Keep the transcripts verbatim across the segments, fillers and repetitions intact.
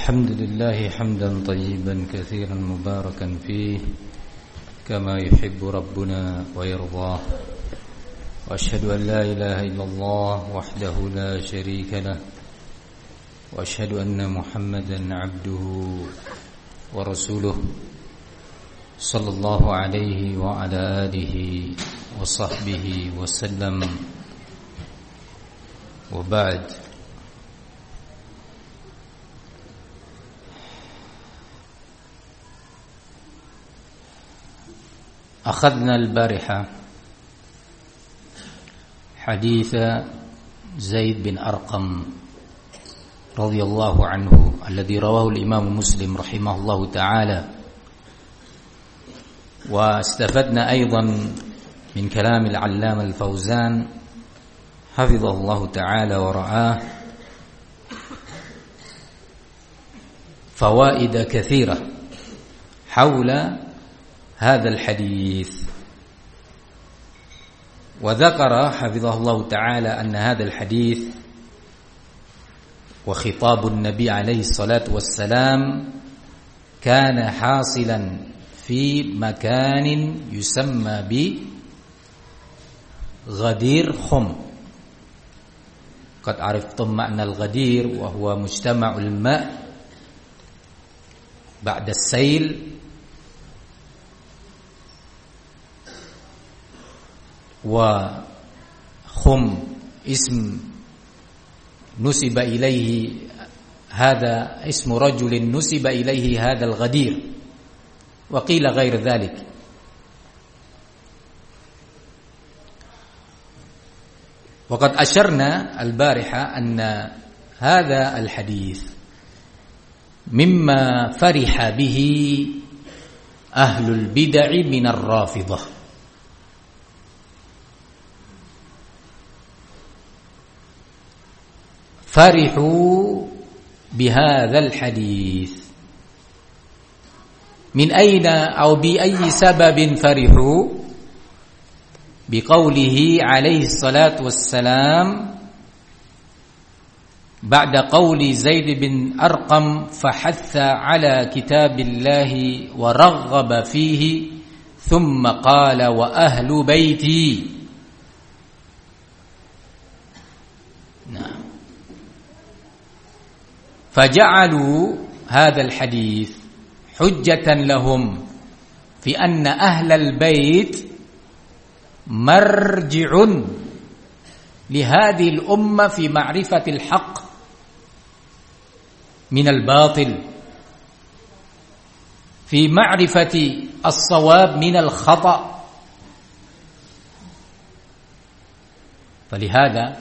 الحمد لله حمدا طيبا كثيرا مباركا فيه كما يحب ربنا ويرضاه، وأشهد أن لا إله إلا الله وحده لا شريك له، وأشهد أن محمدا عبده ورسوله صلى الله عليه وعلى آله وصحبه وسلم. وبعد، أخذنا البارحة حديث زيد بن أرقم رضي الله عنه الذي رواه الإمام مسلم رحمه الله تعالى، واستفدنا أيضا من كلام العلامة الفوزان حفظه الله تعالى ورعاه فوائد كثيرة حول هذا الحديث. وذكر حفظه الله تعالى أن هذا الحديث وخطاب النبي عليه الصلاة والسلام كان حاصلا في مكان يسمى بغدير خم. قد عرفتم معنى الغدير، وهو مجتمع الماء بعد السيل، وخم اسم نسب إليه هذا اسم رجل نسب إليه هذا الغدير، وقيل غير ذلك. وقد أشرنا البارحة أن هذا الحديث مما فرح به أهل البدع من الرافضة، فرحوا بهذا الحديث. من أين أو بأي سبب فرحوا؟ بقوله عليه الصلاة والسلام بعد قول زيد بن أرقم فحث على كتاب الله ورغب فيه، ثم قال وأهل بيتي. نعم، فجعلوا هذا الحديث حجة لهم في أن أهل البيت مرجع لهذه الأمة في معرفة الحق من الباطل، في معرفة الصواب من الخطأ. فلهذا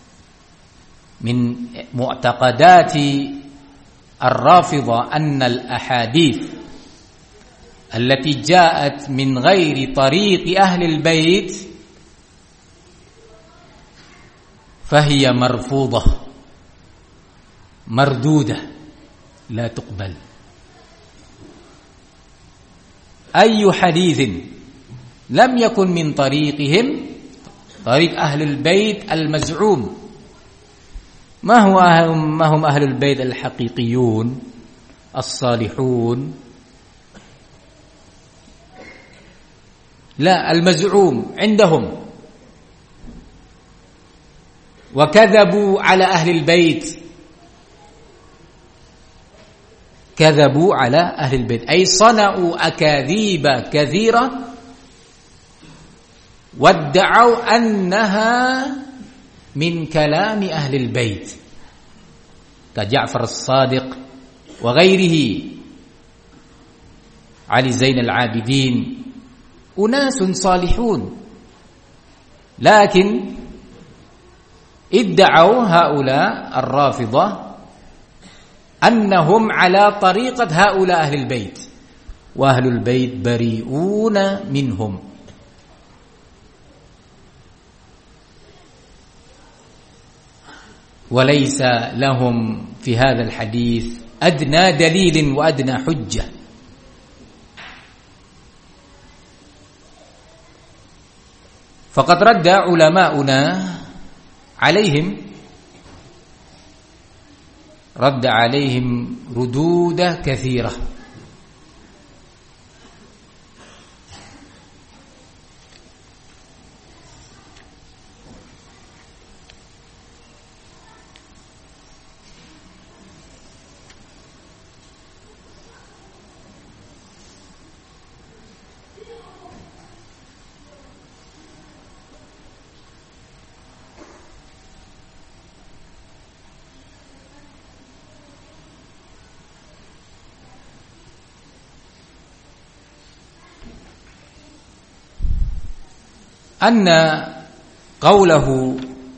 من معتقدات الرافضة أن الأحاديث التي جاءت من غير طريق أهل البيت فهي مرفوضة مردودة لا تقبل. أي حديث لم يكن من طريقهم، طريق أهل البيت المزعوم، ما هو ما هم أهل البيت الحقيقيون الصالحون؟ لا، المزعوم عندهم. وكذبوا على أهل البيت، كذبوا على أهل البيت أي صنعوا أكاذيب كثيرة وادعوا أنها من كلام أهل البيت كجعفر الصادق وغيره، علي زين العابدين، أناس صالحون، لكن ادعوا هؤلاء الرافضة أنهم على طريقة هؤلاء أهل البيت، وأهل البيت بريئون منهم. وليس لهم في هذا الحديث أدنى دليل وأدنى حجة. فقد رد علماؤنا عليهم رد عليهم ردود كثيرة. أن قوله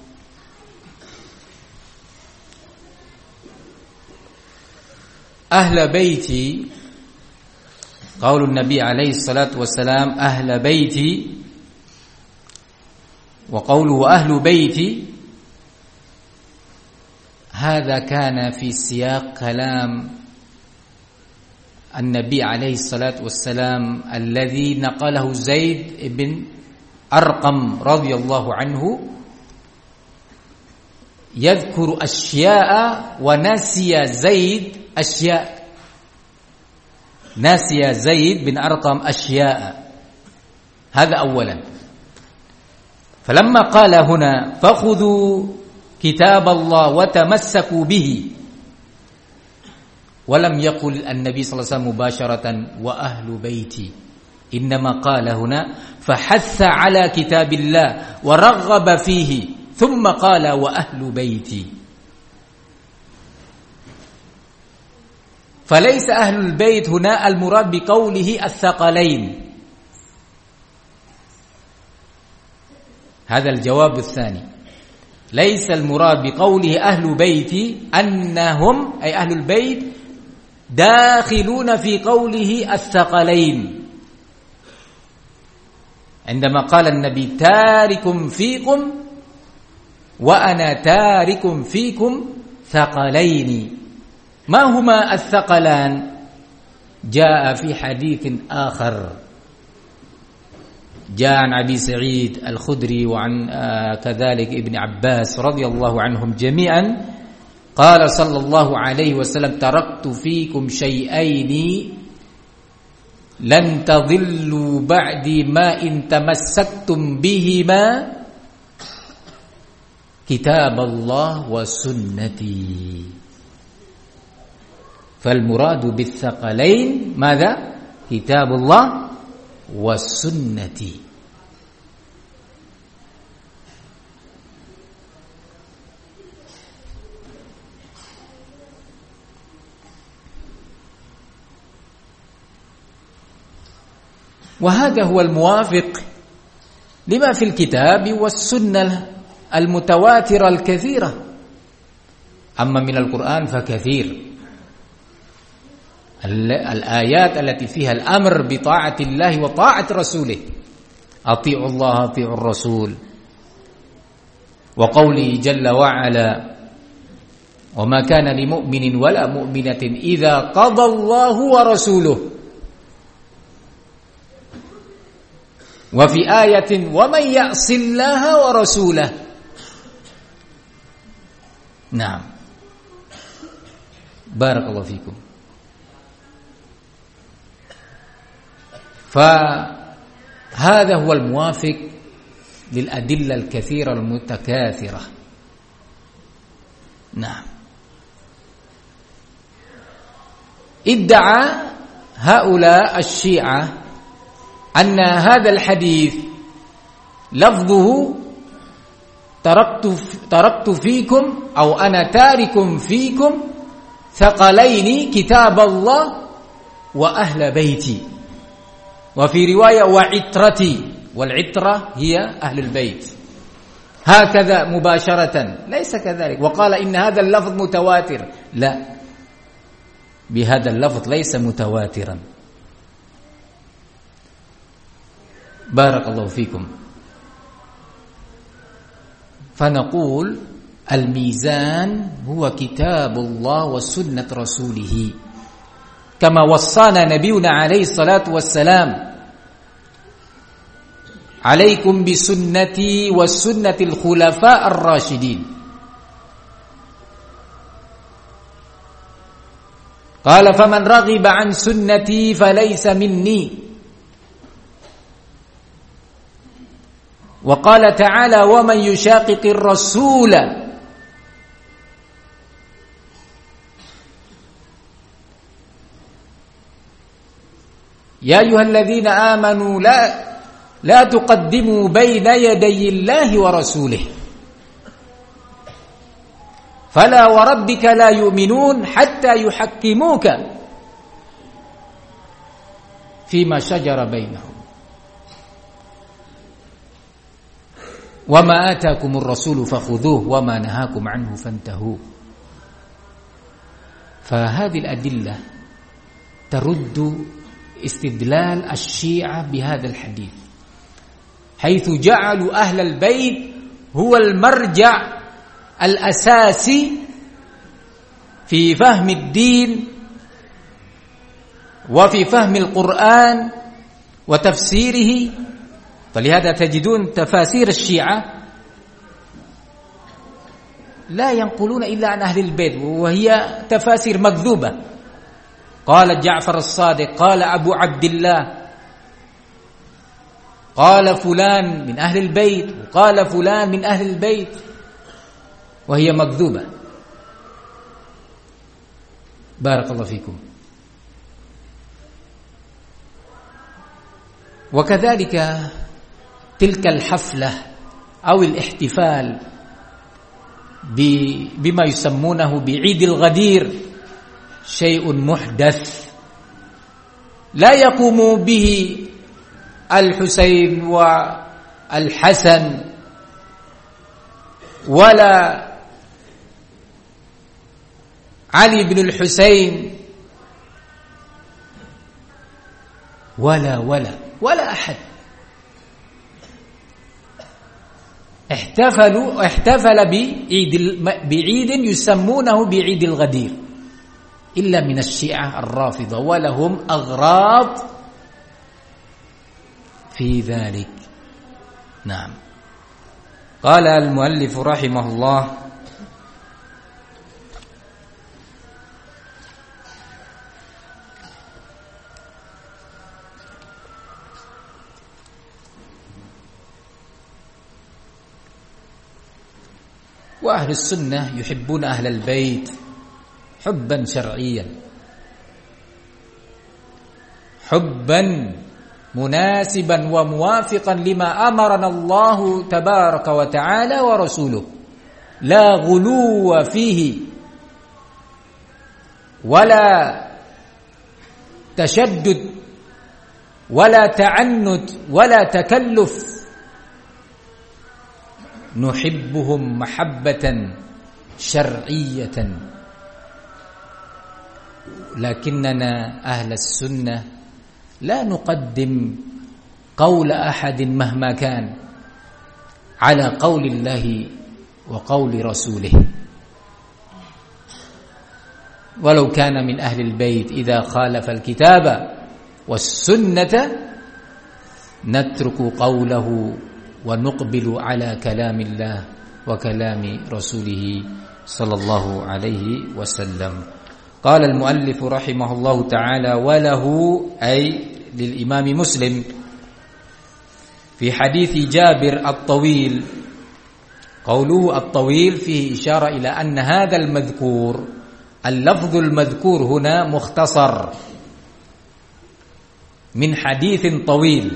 أهل بيتي، قول النبي عليه الصلاة والسلام أهل بيتي، وقوله أهل بيتي، هذا كان في سياق كلام النبي عليه الصلاة والسلام الذي نقله زيد بن أرقم رضي الله عنه، يذكر أشياء ونسي زيد أشياء، نسي زيد بن أرقم أشياء. هذا أولا. فلما قال هنا فخذوا كتاب الله وتمسكوا به، ولم يقل النبي صلى الله عليه وسلم مباشرة وأهل بيتي، إنما قال هنا فحث على كتاب الله ورغب فيه، ثم قال وأهل بيتي. فليس أهل البيت هنا المراد بقوله الثقلين. هذا الجواب الثاني، ليس المراد بقوله أهل بيتي أنهم أي أهل البيت داخلون في قوله الثقلين، عندما قال النبي تارك فيكم وأنا تارك فيكم ثقلين. ما هما الثقلان؟ جاء في حديث آخر، جاء عن أبي سعيد الخدري وعن كذلك ابن عباس رضي الله عنهم جميعا، قال صلى الله عليه وسلم تركت فيكم شيئين لن تضلوا بعدي ما إن تمسكتم بهما كتاب الله وسنتي. فالمراد بالثقلين ماذا؟ كتاب الله وسنتي. وهذا هو الموافق لما في الكتاب والسنة المتواترة الكثيرة. أما من القرآن فكثير الآيات التي فيها الأمر بطاعة الله وطاعة رسوله، أطيعوا الله أطيعوا الرسول، وقوله جل وعلا وما كان لمؤمن ولا مؤمنة إذا قضى الله ورسوله، وفي آية ومن يعص الله ورسوله. نعم، بارك الله فيكم. فهذا هو الموافق للأدلة الكثيرة المتكاثرة. نعم. ادعى هؤلاء الشيعة أن هذا الحديث لفظه تركت تركت فيكم أو أنا تارك فيكم ثقلين كتاب الله وأهل بيتي، وفي رواية وعترتي، والعترة هي أهل البيت، هكذا مباشرة. ليس كذلك. وقال إن هذا اللفظ متواتر، لا، بهذا اللفظ ليس متواترا. بارك الله فيكم. فنقول الميزان هو كتاب الله وسنة رسوله، كما وصانا نبينا عليه الصلاة والسلام عليكم بسنتي وسنة الخلفاء الراشدين. قال فمن رغب عن سنتي فليس مني. وقال تعالى ومن يشاقق الرسول يا أيها الذين آمنوا لا لا تقدموا بين يدي الله ورسوله فلا وربك لا يؤمنون حتى يحكموك فيما شجر بينهم وما آتاكم الرسول فخذوه وما نهاكم عنه فانتهوا. فهذه الأدلة ترد استدلال الشيعة بهذا الحديث، حيث جعلوا أهل البيت هو المرجع الأساسي في فهم الدين وفي فهم القرآن وتفسيره. فلهذا تجدون تفاسير الشيعة لا ينقلون إلا عن أهل البيت، وهي تفاسير مكذوبة. قال جعفر الصادق، قال أبو عبد الله، قال فلان من أهل البيت، وقال فلان من أهل البيت، وهي مكذوبة. بارك الله فيكم. وكذلك تلك الحفلة أو الاحتفال بما يسمونه بعيد الغدير شيء محدث لا يقوم به الحسين والحسن ولا علي بن الحسين ولا ولا ولا أحد. احتفلوا احتفل بعيد بعيد يسمونه بعيد الغدير إلا من الشيعة الرافضة، ولهم أغراض في ذلك. نعم. قال المؤلف رحمه الله وأهل السنة يحبون أهل البيت حبا شرعيا، حبا مناسبا وموافقا لما أمرنا الله تبارك وتعالى ورسوله، لا غلو فيه ولا تشدد ولا تعنت ولا تكلف. نحبهم محبة شرعية، لكننا أهل السنة لا نقدم قول أحد مهما كان على قول الله وقول رسوله، ولو كان من أهل البيت إذا خالف الكتاب والسنة نترك قوله ونقبل على كلام الله وكلام رسوله صلى الله عليه وسلم. قال المؤلف رحمه الله تعالى وله أي للإمام مسلم في حديث جابر الطويل، قوله الطويل فيه إشارة إلى أن هذا المذكور اللفظ المذكور هنا مختصر من حديث طويل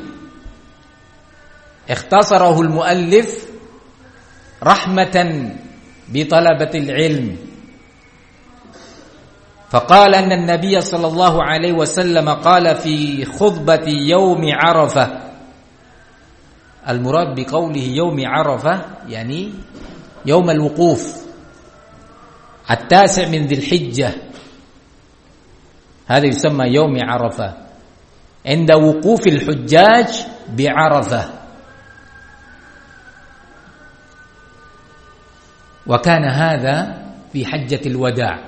اختصره المؤلف رحمة بطلبة العلم، فقال أن النبي صلى الله عليه وسلم قال في خطبة يوم عرفة. المراد بقوله يوم عرفة يعني يوم الوقوف التاسع من ذي الحجة، هذا يسمى يوم عرفة عند وقوف الحجاج بعرفة. وكان هذا في حجة الوداع،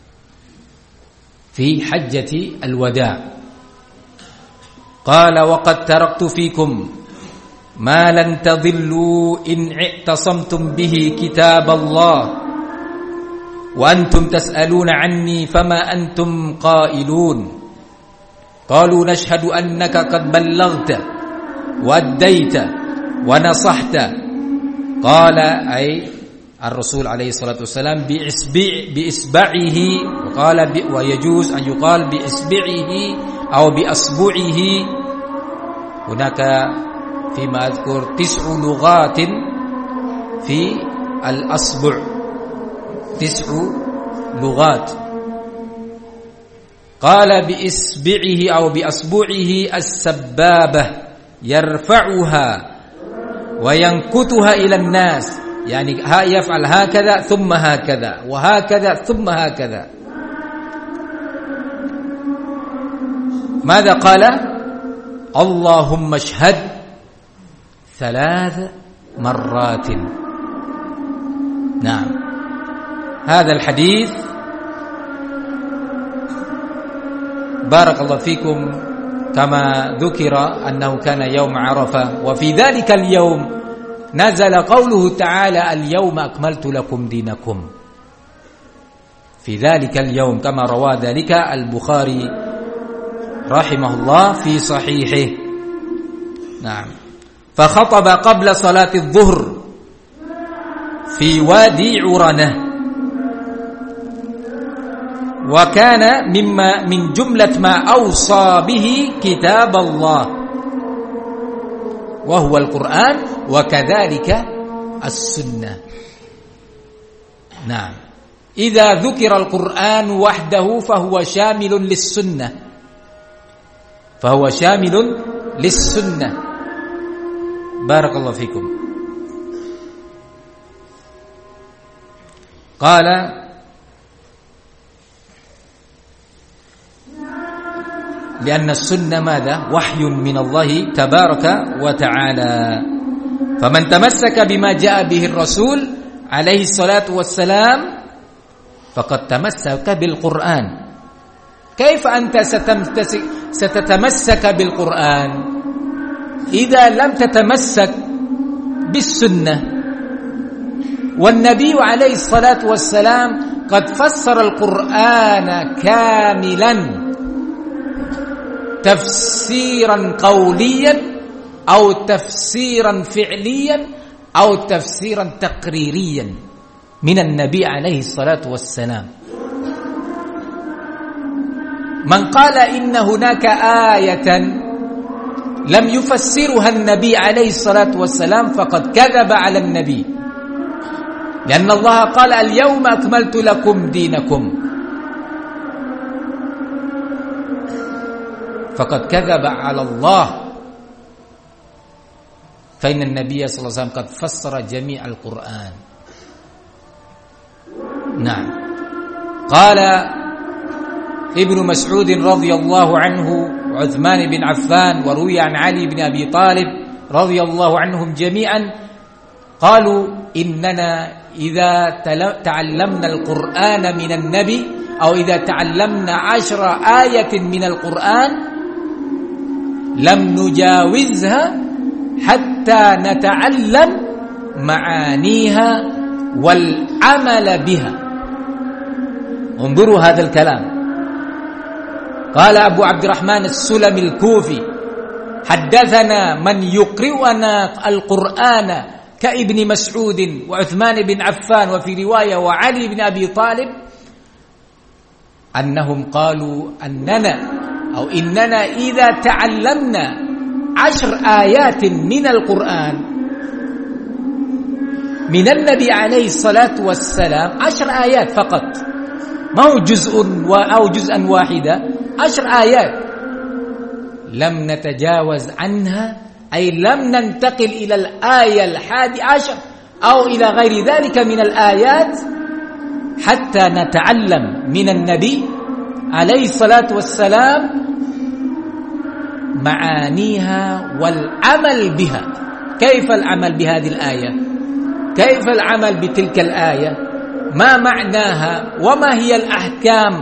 في حجة الوداع قال وقد تركت فيكم ما لن تضلوا إن اعتصمتم به كتاب الله وأنتم تسألون عني فما أنتم قائلون قالوا نشهد أنك قد بلغت وأديت ونصحت قال أي الرسول عليه الصلاة والسلام بإصبع بإصبعه وقال ويجوز أن يقال بإصبعه أو بأصبعه. هناك فيما أذكر تسع لغات في الأصبع، تسع لغات. قال بإصبعه أو بأصبعه السبابة يرفعها وينكتها إلى الناس، يعني يفعل هكذا ثم هكذا وهكذا ثم هكذا. ماذا قال؟ اللهم اشهد ثلاث مرات. نعم، هذا الحديث بارك الله فيكم كما ذكر أنه كان يوم عرفة، وفي ذلك اليوم نزل قوله تعالى اليوم أكملت لكم دينكم، في ذلك اليوم كما روى ذلك البخاري رحمه الله في صحيحه. نعم. فخطب قبل صلاة الظهر في وادي عرنة، وكان مما من جملة ما أوصى به كتاب الله وهو القرآن وكذلك السنة. نعم، إذا ذكر القرآن وحده فهو شامل للسنة، فهو شامل للسنة. بارك الله فيكم. قال لأن السنة ماذا؟ وحي من الله تبارك وتعالى، فمن تمسك بما جاء به الرسول عليه الصلاة والسلام فقد تمسك بالقرآن. كيف أنت ستتمسك بالقرآن إذا لم تتمسك بالسنة؟ والنبي عليه الصلاة والسلام قد فسر القرآن كاملا تفسيرا قوليا أو تفسيرا فعليا أو تفسيرا تقريريا من النبي عليه الصلاة والسلام. من قال إن هناك آية لم يفسرها النبي عليه الصلاة والسلام فقد كذب على النبي، لأن الله قال اليوم أكملت لكم دينكم، فقد كذب على الله، فإن النبي صلى الله عليه وسلم قد فسر جميع القرآن. نعم. قال ابن مسعود رضي الله عنه وعثمان بن عفان وروي عن علي بن أبي طالب رضي الله عنهم جميعا قالوا إننا إذا تعلمنا القرآن من النبي أو إذا تعلمنا عشر آية من القرآن لم نجاوزها حتى نتعلم معانيها والعمل بها. انظروا هذا الكلام. قال أبو عبد الرحمن السلمي الكوفي حدثنا من يقرئنا القرآن كابن مسعود وعثمان بن عفان وفي رواية وعلي بن أبي طالب أنهم قالوا أننا أو إننا إذا تعلمنا عشر آيات من القرآن من النبي عليه الصلاة والسلام، عشر آيات فقط، ما هو جزء أو جزءا واحدا، عشر آيات، لم نتجاوز عنها، أي لم ننتقل إلى الآية الحادي عشر أو إلى غير ذلك من الآيات حتى نتعلم من النبي عليه الصلاة والسلام معانيها والعمل بها. كيف العمل بهذه الآية؟ كيف العمل بتلك الآية؟ ما معناها وما هي الأحكام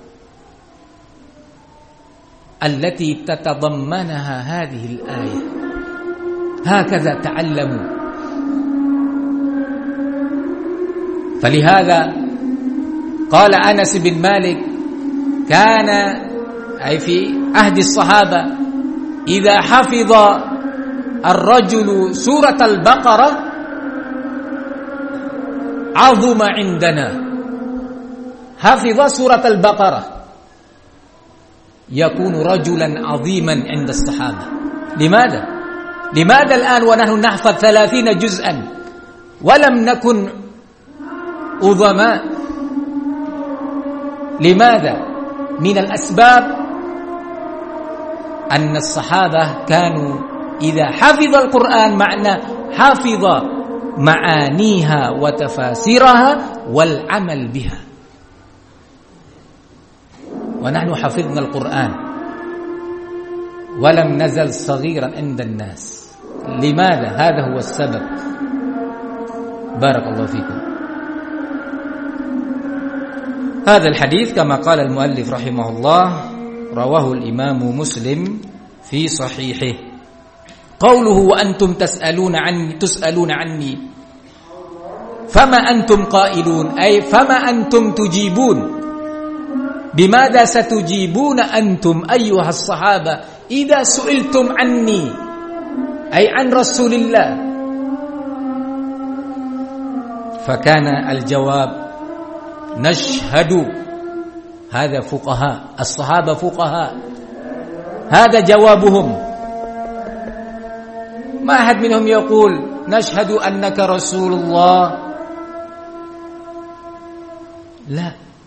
التي تتضمنها هذه الآية؟ هكذا تعلموا. فلهذا قال أنس بن مالك كان أي في عهد الصحابة إذا حفظ الرجل سورة البقرة عظم عندنا. حفظ سورة البقرة يكون رجلا عظيما عند الصحابة. لماذا؟ لماذا الآن ونحن نحفظ ثلاثين جزءا ولم نكن عظماء؟ لماذا؟ من الأسباب أن الصحابة كانوا إذا حفظ القرآن معنى حفظ معانيها وتفاسيرها والعمل بها. ونحن حفظنا القرآن ولم نزل صغيرا عند الناس. لماذا؟ هذا هو السبب. بارك الله فيكم. هذا الحديث كما قال المؤلف رحمه الله رواه الإمام مسلم في صحيحه. قوله وأنتم تسألون عني تسألون عني فما أنتم قائلون، أي فما أنتم تجيبون. بماذا ستجيبون أنتم أيها الصحابة إذا سئلتم عني، أي عن رسول الله؟ فكان الجواب نشهد. هذا فقهاء الصحابة، فقهاء، هذا جوابهم. ما أحد منهم يقول نشهد أنك رسول الله، لا،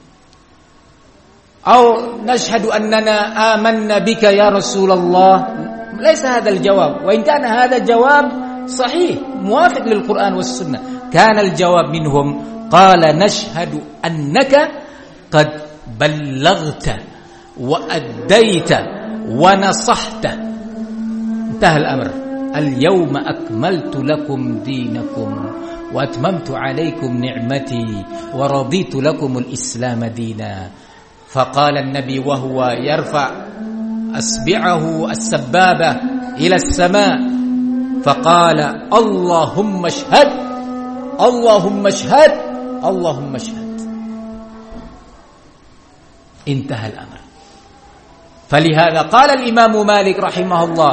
أو نشهد أننا آمنا بك يا رسول الله. ليس هذا الجواب، وإن كان هذا الجواب صحيح موافق للقرآن والسنة. كان الجواب منهم قال نشهد أنك قد بلغت وأديت ونصحت. انتهى الأمر. اليوم أكملت لكم دينكم وأتممت عليكم نعمتي ورضيت لكم الإسلام دينا. فقال النبي وهو يرفع أصبعه السبابة إلى السماء فقال اللهم اشهد اللهم اشهد اللهم اشهد. انتهى الأمر. فلهذا قال الإمام مالك رحمه الله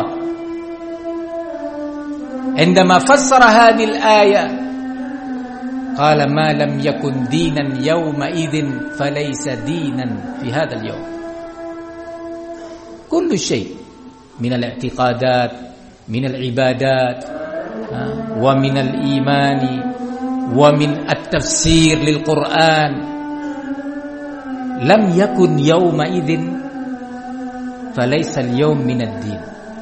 عندما فسر هذه الآية قال ما لم يكن دينا يومئذ فليس دينا في هذا اليوم. كل شيء من الاعتقادات، من العبادات، ومن الإيمان، ومن التفسير للقرآن لم يكن يومئذ فليس اليوم من الدين.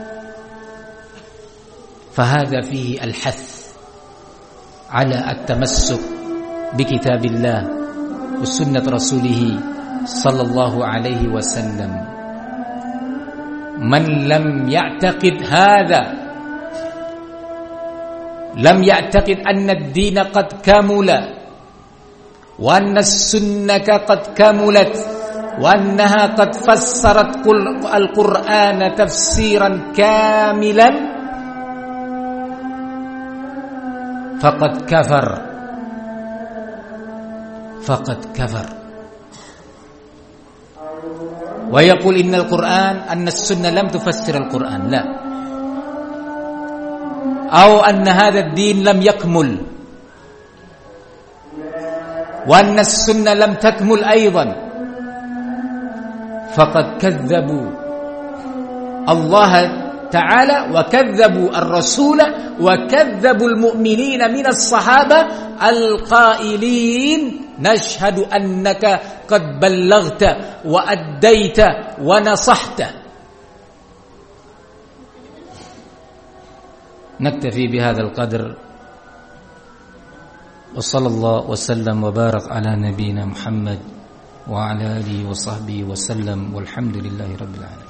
فهذا فيه الحث على التمسك بكتاب الله وسنة رسوله صلى الله عليه وسلم. من لم يعتقد هذا، لم يعتقد أن الدين قد كمل وأن السنة قد كملت وأنها قد فسرت القرآن تفسيرا كاملا فقد كفر فقد كفر. ويقول إن القرآن أن السنة لم تفسر القرآن، لا، أو أن هذا الدين لم يكمل وأن السنة لم تكمل أيضا. فقد كذبوا الله تعالى وكذبوا الرسول وكذبوا المؤمنين من الصحابة القائلين نشهد أنك قد بلغت وأديت ونصحت. نكتفي بهذا القدر، وصلى الله وسلم وبارك على نبينا محمد وعلى آله وصحبه وسلم، والحمد لله رب العالمين.